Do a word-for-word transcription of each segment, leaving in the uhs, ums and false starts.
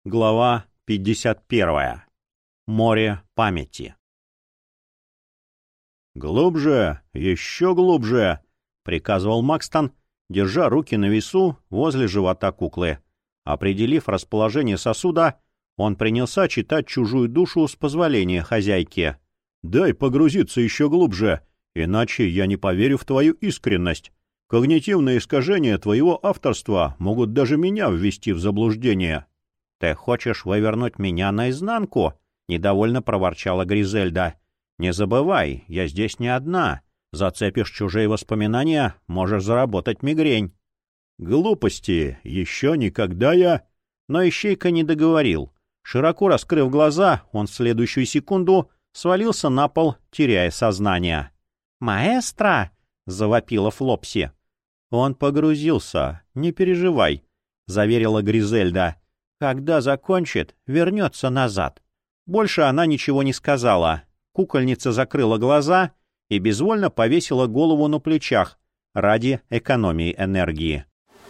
Глава пятьдесят первая. Море памяти. «Глубже, еще глубже!» — приказывал Макстон, держа руки на весу возле живота куклы. Определив расположение сосуда, он принялся читать чужую душу с позволения хозяйки. «Дай погрузиться еще глубже, иначе я не поверю в твою искренность. Когнитивные искажения твоего авторства могут даже меня ввести в заблуждение». «Ты хочешь вывернуть меня наизнанку?» — недовольно проворчала Гризельда. «Не забывай, я здесь не одна. Зацепишь чужие воспоминания, можешь заработать мигрень». «Глупости! Еще никогда я...» Но Ищейка не договорил. Широко раскрыв глаза, он в следующую секунду свалился на пол, теряя сознание. «Маэстро!» — завопила Флопси. «Он погрузился, не переживай», — заверила Гризельда. «Когда закончит, вернется назад». Больше она ничего не сказала. Кукольница закрыла глаза и безвольно повесила голову на плечах ради экономии энергии.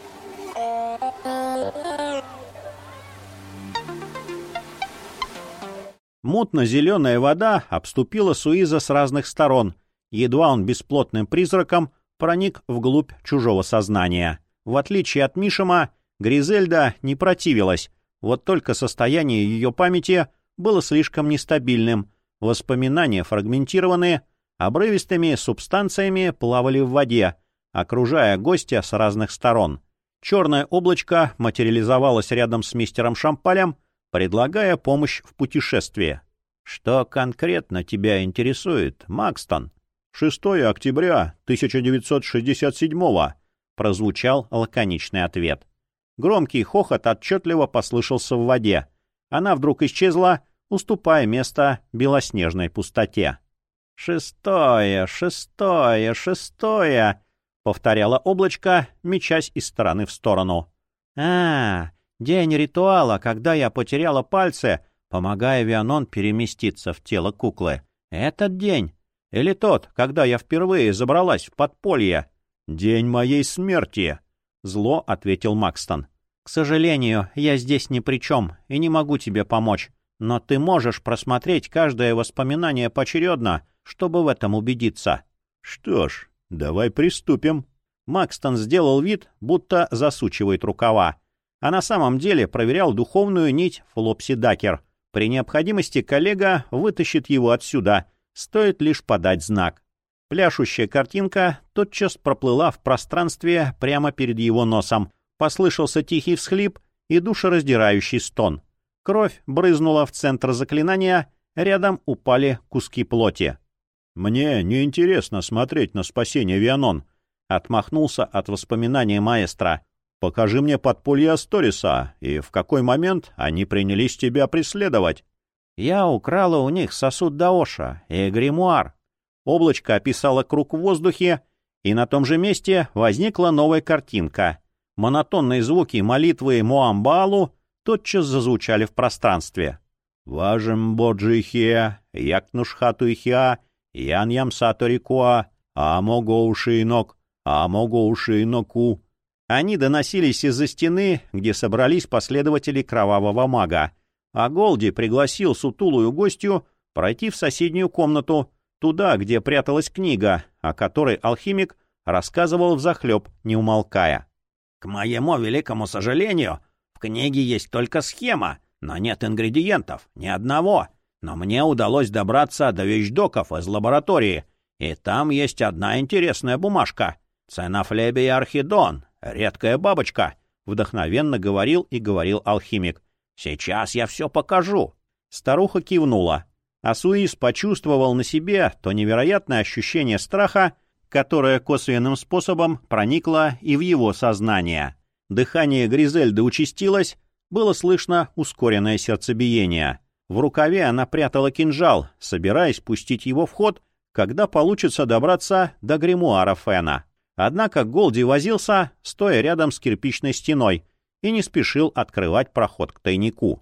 Мутно-зеленая вода обступила Суиза с разных сторон. Едва он бесплотным призраком проник вглубь чужого сознания. В отличие от Мишима, Гризельда не противилась. Вот только состояние ее памяти было слишком нестабильным. Воспоминания, фрагментированные, обрывистыми субстанциями плавали в воде, окружая гостя с разных сторон. Черное облачко материализовалось рядом с мистером Шампалем, предлагая помощь в путешествии. «Что конкретно тебя интересует, Макстон?» шестого октября тысяча девятьсот шестьдесят седьмого прозвучал лаконичный ответ. Громкий хохот отчетливо послышался в воде. Она вдруг исчезла, уступая место белоснежной пустоте. «Шестое, шестое, шестое!» — повторяло облачко, мечась из стороны в сторону. «А, день ритуала, когда я потеряла пальцы, помогая Вианон переместиться в тело куклы. Этот день? Или тот, когда я впервые забралась в подполье?» «День моей смерти!» — зло ответил Макстон. «К сожалению, я здесь ни при чем и не могу тебе помочь, но ты можешь просмотреть каждое воспоминание поочередно, чтобы в этом убедиться». «Что ж, давай приступим». Макстон сделал вид, будто засучивает рукава, а на самом деле проверял духовную нить Флопси Дакер. При необходимости коллега вытащит его отсюда, стоит лишь подать знак. Пляшущая картинка тотчас проплыла в пространстве прямо перед его носом. Послышался тихий всхлип и душераздирающий стон. Кровь брызнула в центр заклинания, рядом упали куски плоти. «Мне неинтересно смотреть на спасение Вианон», — отмахнулся от воспоминания маэстро. «Покажи мне подполье Асториса, и в какой момент они принялись тебя преследовать». «Я украла у них сосуд Даоша и гримуар». Облачко описало круг в воздухе, и на том же месте возникла новая картинка. Монотонные звуки молитвы Муамбаалу тотчас зазвучали в пространстве. «Важем боджихе, якнушхатуихиа, яньям саторикуа, амогоушинок, амогоушиноку». Они доносились из-за стены, где собрались последователи кровавого мага, а Голди пригласил сутулую гостью пройти в соседнюю комнату, туда, где пряталась книга, о которой алхимик рассказывал взахлеб, не умолкая. «К моему великому сожалению, в книге есть только схема, но нет ингредиентов, ни одного. Но мне удалось добраться до вещдоков из лаборатории, и там есть одна интересная бумажка. Ценофлебия архидон, редкая бабочка», — вдохновенно говорил и говорил алхимик. «Сейчас я все покажу». Старуха кивнула. А Суиз почувствовал на себе то невероятное ощущение страха, которое косвенным способом проникло и в его сознание. Дыхание Гризельды участилось, было слышно ускоренное сердцебиение. В рукаве она прятала кинжал, собираясь пустить его в ход, когда получится добраться до гримуара Фена. Однако Голди возился, стоя рядом с кирпичной стеной, и не спешил открывать проход к тайнику.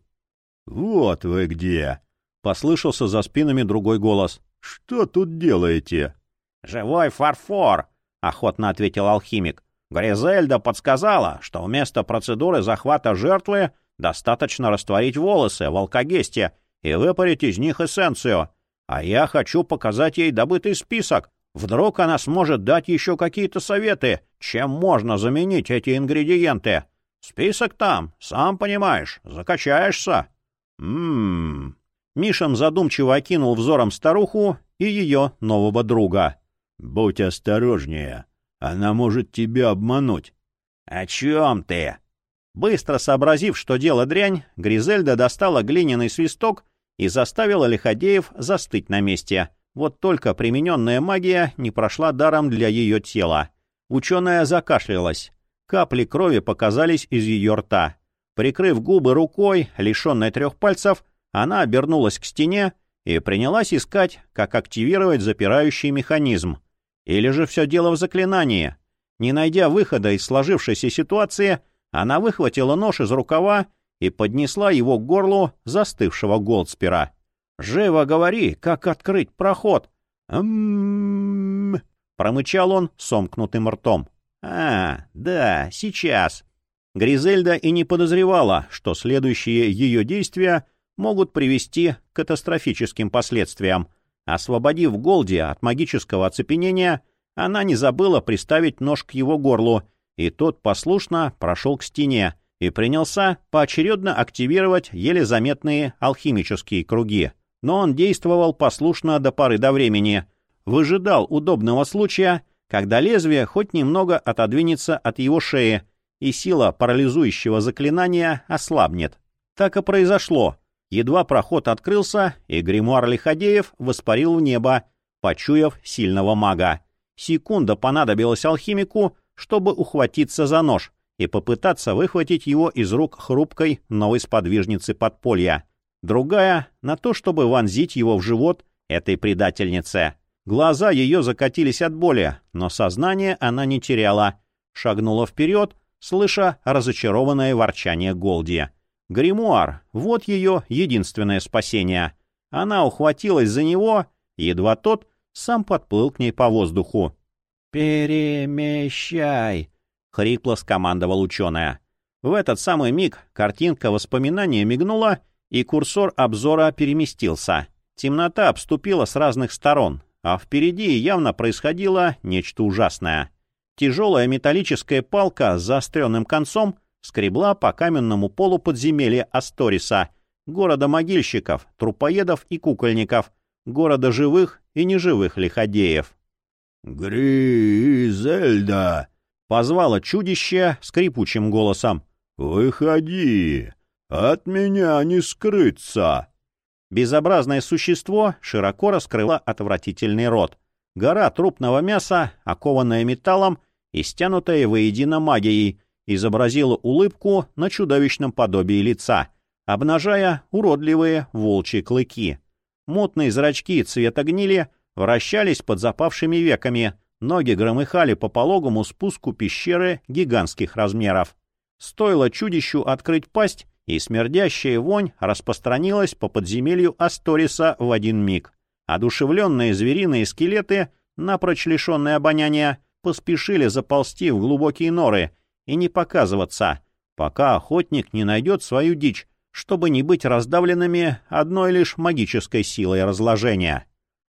«Вот вы где!» — послышался за спинами другой голос. «Что тут делаете?» «Живой фарфор!» — охотно ответил алхимик. «Гризельда подсказала, что вместо процедуры захвата жертвы Достаточно растворить волосы в алкогесте и выпарить из них эссенцию. А я хочу показать ей добытый список. Вдруг она сможет дать еще какие-то советы, чем можно заменить эти ингредиенты. Список там, сам понимаешь, закачаешься. Ммм. Мишин задумчиво окинул взором старуху и ее нового друга. «Будь осторожнее, она может тебя обмануть». «О чем ты?» Быстро сообразив, что дело дрянь, Гризельда достала глиняный свисток и заставила лиходеев застыть на месте. Вот только примененная магия не прошла даром для ее тела. Ученая закашлялась. Капли крови показались из ее рта. Прикрыв губы рукой, лишенной трех пальцев, она обернулась к стене и принялась искать, как активировать запирающий механизм. Или же все дело в заклинании. Не найдя выхода из сложившейся ситуации, она выхватила нож из рукава и поднесла его к горлу застывшего Голдспера. «Живо говори, как открыть проход!» «М-м-м-м!» промычал он сомкнутым ртом. «А, да, сейчас». Гризельда и не подозревала, что следующие ее действия могут привести к катастрофическим последствиям. Освободив Голди от магического оцепенения, она не забыла приставить нож к его горлу, и тот послушно прошел к стене и принялся поочередно активировать еле заметные алхимические круги. Но он действовал послушно до поры до времени, выжидал удобного случая, когда лезвие хоть немного отодвинется от его шеи, и сила парализующего заклинания ослабнет. Так и произошло. Едва проход открылся, и гримуар Лиходеев воспарил в небо, почуяв сильного мага. Секунда понадобилась алхимику, чтобы ухватиться за нож и попытаться выхватить его из рук хрупкой новой сподвижницы подполья. Другая — на то, чтобы вонзить его в живот этой предательнице. Глаза ее закатились от боли, но сознание она не теряла. Шагнула вперед, слыша разочарованное ворчание Голди. Гримуар — вот ее единственное спасение. Она ухватилась за него, едва тот сам подплыл к ней по воздуху. «Перемещай!» — хрипло скомандовал ученая. В этот самый миг картинка воспоминания мигнула, и курсор обзора переместился. Темнота обступила с разных сторон, а впереди явно происходило нечто ужасное. Тяжелая металлическая палка с заостренным концом скребла по каменному полу подземелья Асториса, города могильщиков, трупоедов и кукольников, города живых и неживых лиходеев. «Гризельда!» — позвало чудище скрипучим голосом. «Выходи! От меня не скрыться!» Безобразное существо широко раскрыло отвратительный рот. Гора трупного мяса, окованная металлом и стянутая воедино магией, изобразила улыбку на чудовищном подобии лица, обнажая уродливые волчьи клыки. Мутные зрачки цвета гнили вращались под запавшими веками, ноги громыхали по пологому спуску пещеры гигантских размеров. Стоило чудищу открыть пасть, и смердящая вонь распространилась по подземелью Асториса в один миг. Одушевленные звериные скелеты, напрочь лишенные обоняния, поспешили заползти в глубокие норы и не показываться, пока охотник не найдет свою дичь, чтобы не быть раздавленными одной лишь магической силой разложения.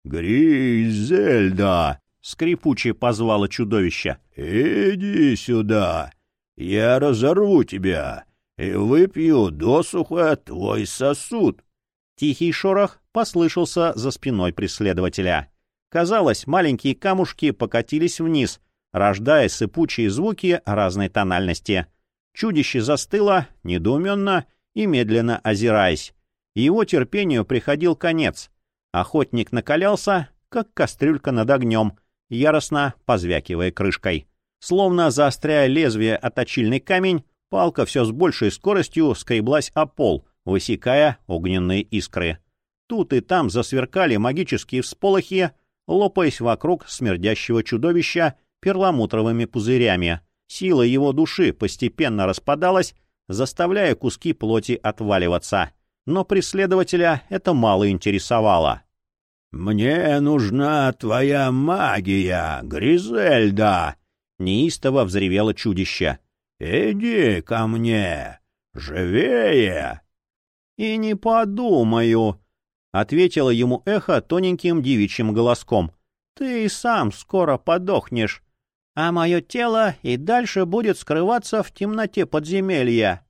«Гризельда!» — скрипуче позвало чудовище. «Иди сюда! Я разорву тебя и выпью досуха твой сосуд!» Тихий шорох послышался за спиной преследователя. Казалось, маленькие камушки покатились вниз, рождая сыпучие звуки разной тональности. Чудище застыло, недоуменно и медленно озираясь. Его терпению приходил конец. Охотник накалялся, как кастрюлька над огнем, яростно позвякивая крышкой. Словно заостряя лезвие о точильный камень, палка все с большей скоростью скреблась о пол, высекая огненные искры. Тут и там засверкали магические всполохи, лопаясь вокруг смердящего чудовища перламутровыми пузырями. Сила его души постепенно распадалась, заставляя куски плоти отваливаться. Но преследователя это мало интересовало. «Мне нужна твоя магия, Гризельда!» — неистово взревело чудище. «Иди ко мне! Живее!» «И не подумаю», — ответило ему эхо тоненьким девичьим голоском. «Ты и сам скоро подохнешь, а мое тело и дальше будет скрываться в темноте подземелья».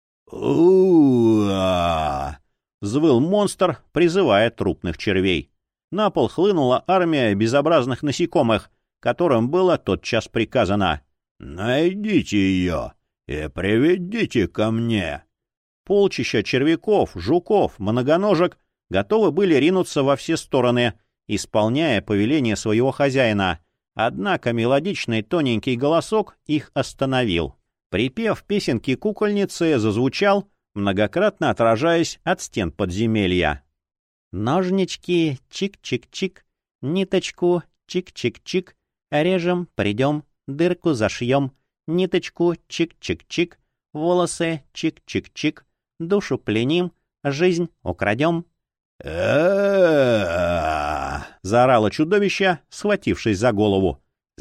«У-а!» — взвыл монстр, призывая трупных червей. На пол хлынула армия безобразных насекомых, которым было тотчас приказано: «Найдите ее и приведите ко мне». Полчища червяков, жуков, многоножек готовы были ринуться во все стороны, исполняя повеление своего хозяина. Однако мелодичный тоненький голосок их остановил. Припев песенки кукольницы зазвучал, многократно отражаясь от стен подземелья. «Ножнички, чик-чик-чик, ниточку, чик-чик-чик, режем, придем, дырку зашьем, ниточку, чик-чик-чик, волосы, чик-чик-чик, душу пленим, жизнь украдем». «А-а-а!» — заорало чудовище, схватившись за голову.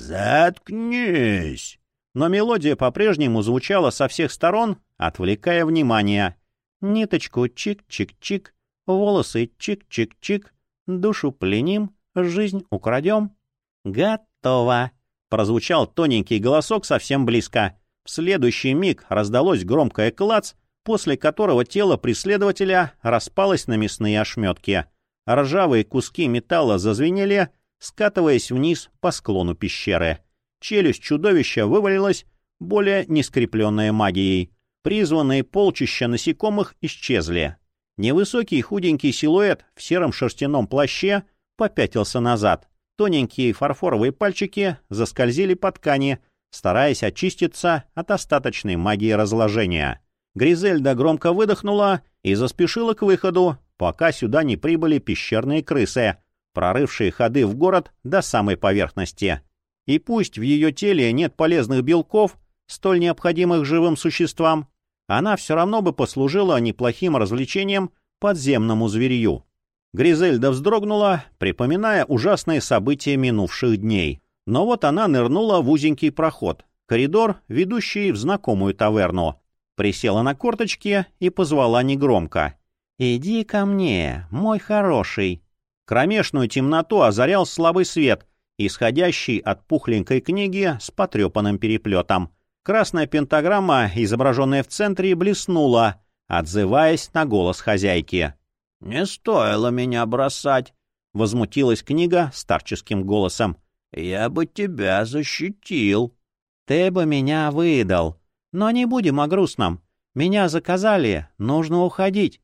«Заткнись!» Но мелодия по-прежнему звучала со всех сторон, отвлекая внимание. Ниточку чик-чик-чик, волосы чик-чик-чик, душу пленим, жизнь украдем. «Готово!» — прозвучал тоненький голосок совсем близко. В следующий миг раздалось громкое клац, после которого тело преследователя распалось на мясные ошметки. Ржавые куски металла зазвенели, скатываясь вниз по склону пещеры. Челюсть чудовища вывалилась, более не скрепленная магией. Призванные полчища насекомых исчезли. Невысокий худенький силуэт в сером шерстяном плаще попятился назад. Тоненькие фарфоровые пальчики заскользили по ткани, стараясь очиститься от остаточной магии разложения. Гризельда громко выдохнула и заспешила к выходу, пока сюда не прибыли пещерные крысы, прорывшие ходы в город до самой поверхности. И пусть в ее теле нет полезных белков, столь необходимых живым существам, она все равно бы послужила неплохим развлечением подземному зверью. Гризельда вздрогнула, припоминая ужасные события минувших дней. Но вот она нырнула в узенький проход, коридор, ведущий в знакомую таверну. Присела на корточки и позвала негромко: «Иди ко мне, мой хороший». Кромешную темноту озарял слабый свет, исходящий от пухленькой книги с потрепанным переплетом. Красная пентаграмма, изображенная в центре, блеснула, отзываясь на голос хозяйки. «Не стоило меня бросать», — возмутилась книга старческим голосом. «Я бы тебя защитил». «Ты бы меня выдал. Но не будем о грустном. Меня заказали, нужно уходить».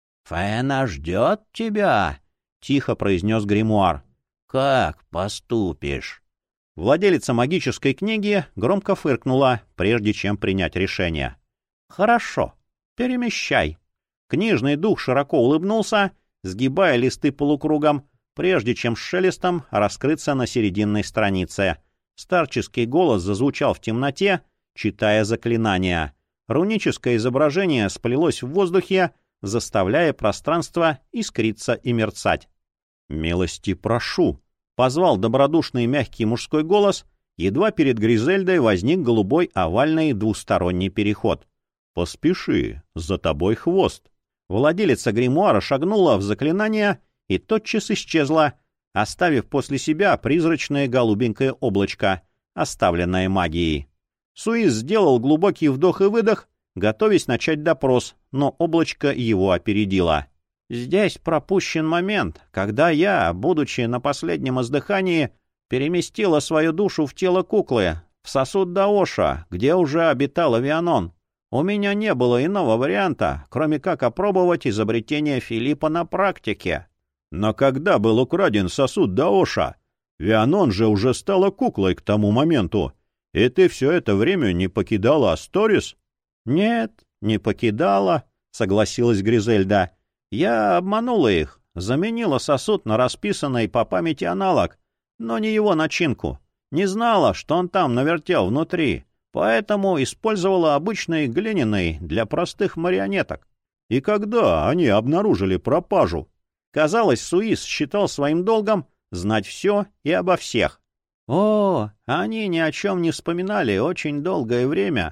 «Фэна ждет тебя», — тихо произнес гримуар. «Как поступишь?» Владелица магической книги громко фыркнула, прежде чем принять решение. «Хорошо, перемещай». Книжный дух широко улыбнулся, сгибая листы полукругом, прежде чем с шелестом раскрыться на серединной странице. Старческий голос зазвучал в темноте, читая заклинания. Руническое изображение сплелось в воздухе, заставляя пространство искриться и мерцать. «Милости прошу!» — позвал добродушный мягкий мужской голос. Едва перед Гризельдой возник голубой овальный двусторонний переход. «Поспеши, за тобой хвост!» Владелица гримуара шагнула в заклинание и тотчас исчезла, оставив после себя призрачное голубенькое облачко, оставленное магией. Суис сделал глубокий вдох и выдох, готовясь начать допрос, но облачко его опередило. «Здесь пропущен момент, когда я, будучи на последнем издыхании, переместила свою душу в тело куклы, в сосуд Даоша, где уже обитал Авианон. У меня не было иного варианта, кроме как опробовать изобретение Филиппа на практике». «Но когда был украден сосуд Даоша? Вианон же уже стала куклой к тому моменту. И ты все это время не покидала Асторис?» «Нет, не покидала», — согласилась Гризельда. «Я обманула их, заменила сосуд на расписанный по памяти аналог, но не его начинку. Не знала, что он там навертел внутри, поэтому использовала обычный глиняный для простых марионеток». «И когда они обнаружили пропажу?» Казалось, Суис считал своим долгом знать все и обо всех. «О, они ни о чем не вспоминали очень долгое время.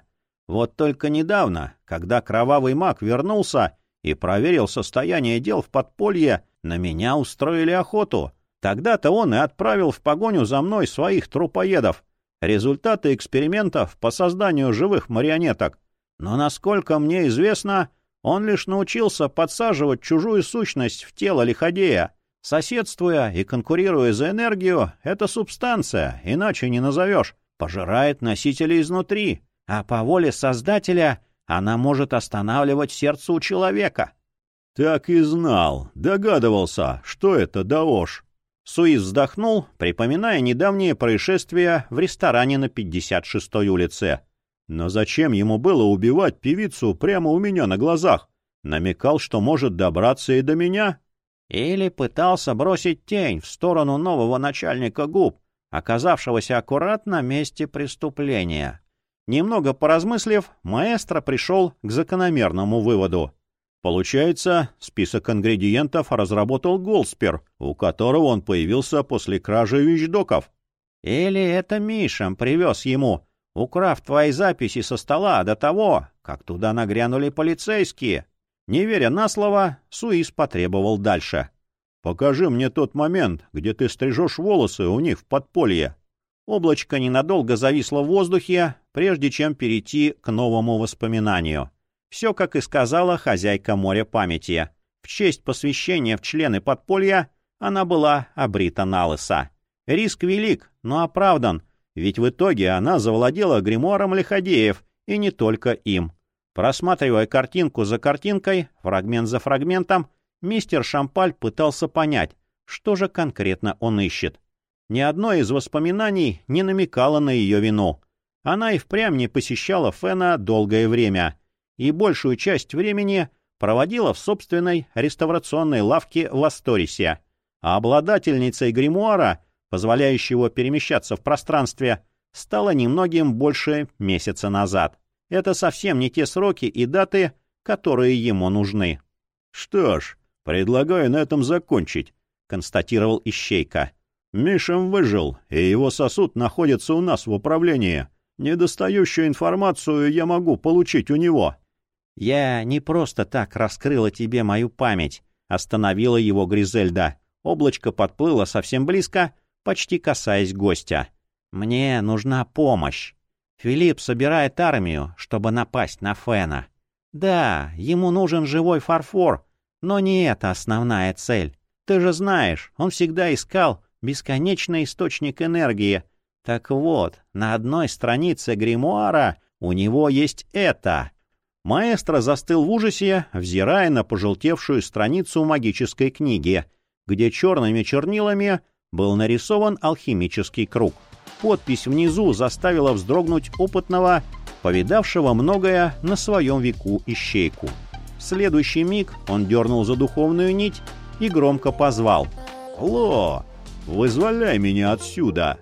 Вот только недавно, когда кровавый маг вернулся и проверил состояние дел в подполье, на меня устроили охоту. Тогда-то он и отправил в погоню за мной своих трупоедов. Результаты экспериментов по созданию живых марионеток. Но, насколько мне известно, он лишь научился подсаживать чужую сущность в тело лиходея. Соседствуя и конкурируя за энергию, эта субстанция, иначе не назовешь, пожирает носителя изнутри, а по воле Создателя она может останавливать сердце у человека. — Так и знал, догадывался, что это Даош. Суис вздохнул, припоминая недавние происшествия в ресторане на пятьдесят шестой улице. Но зачем ему было убивать певицу прямо у меня на глазах? Намекал, что может добраться и до меня? Или пытался бросить тень в сторону нового начальника губ, оказавшегося аккуратно на месте преступления. Немного поразмыслив, маэстро пришел к закономерному выводу. Получается, список ингредиентов разработал Голспер, у которого он появился после кражи вещдоков. Или это Мишам привез ему, украв твои записи со стола до того, как туда нагрянули полицейские. Не веря на слово, Суис потребовал дальше. «Покажи мне тот момент, где ты стрижешь волосы у них в подполье». Облачко ненадолго зависло в воздухе, прежде чем перейти к новому воспоминанию. Все, как и сказала хозяйка моря памяти. В честь посвящения в члены подполья она была обрита налысо. Риск велик, но оправдан, ведь в итоге она завладела гримуаром лиходеев, и не только им. Просматривая картинку за картинкой, фрагмент за фрагментом, мистер Шампаль пытался понять, что же конкретно он ищет. Ни одно из воспоминаний не намекало на ее вину. Она и впрямь не посещала Фена долгое время и большую часть времени проводила в собственной реставрационной лавке в Асторисе, а обладательницей гримуара, позволяющего перемещаться в пространстве, стала немногим больше месяца назад. Это совсем не те сроки и даты, которые ему нужны. — Что ж, предлагаю на этом закончить, — констатировал Ищейка. — Мишам выжил, и его сосуд находится у нас в управлении. Недостающую информацию я могу получить у него. — Я не просто так раскрыла тебе мою память, — остановила его Гризельда. Облачко подплыло совсем близко, почти касаясь гостя. — Мне нужна помощь. Филипп собирает армию, чтобы напасть на Фена. Да, ему нужен живой фарфор, но не это основная цель. Ты же знаешь, он всегда искал бесконечный источник энергии. Так вот, на одной странице гримуара у него есть это. Маэстро застыл в ужасе, взирая на пожелтевшую страницу магической книги, где черными чернилами был нарисован алхимический круг. Подпись внизу заставила вздрогнуть опытного, повидавшего многое на своем веку ищейку. В следующий миг он дернул за духовную нить и громко позвал: «Ло, вызволяй меня отсюда!»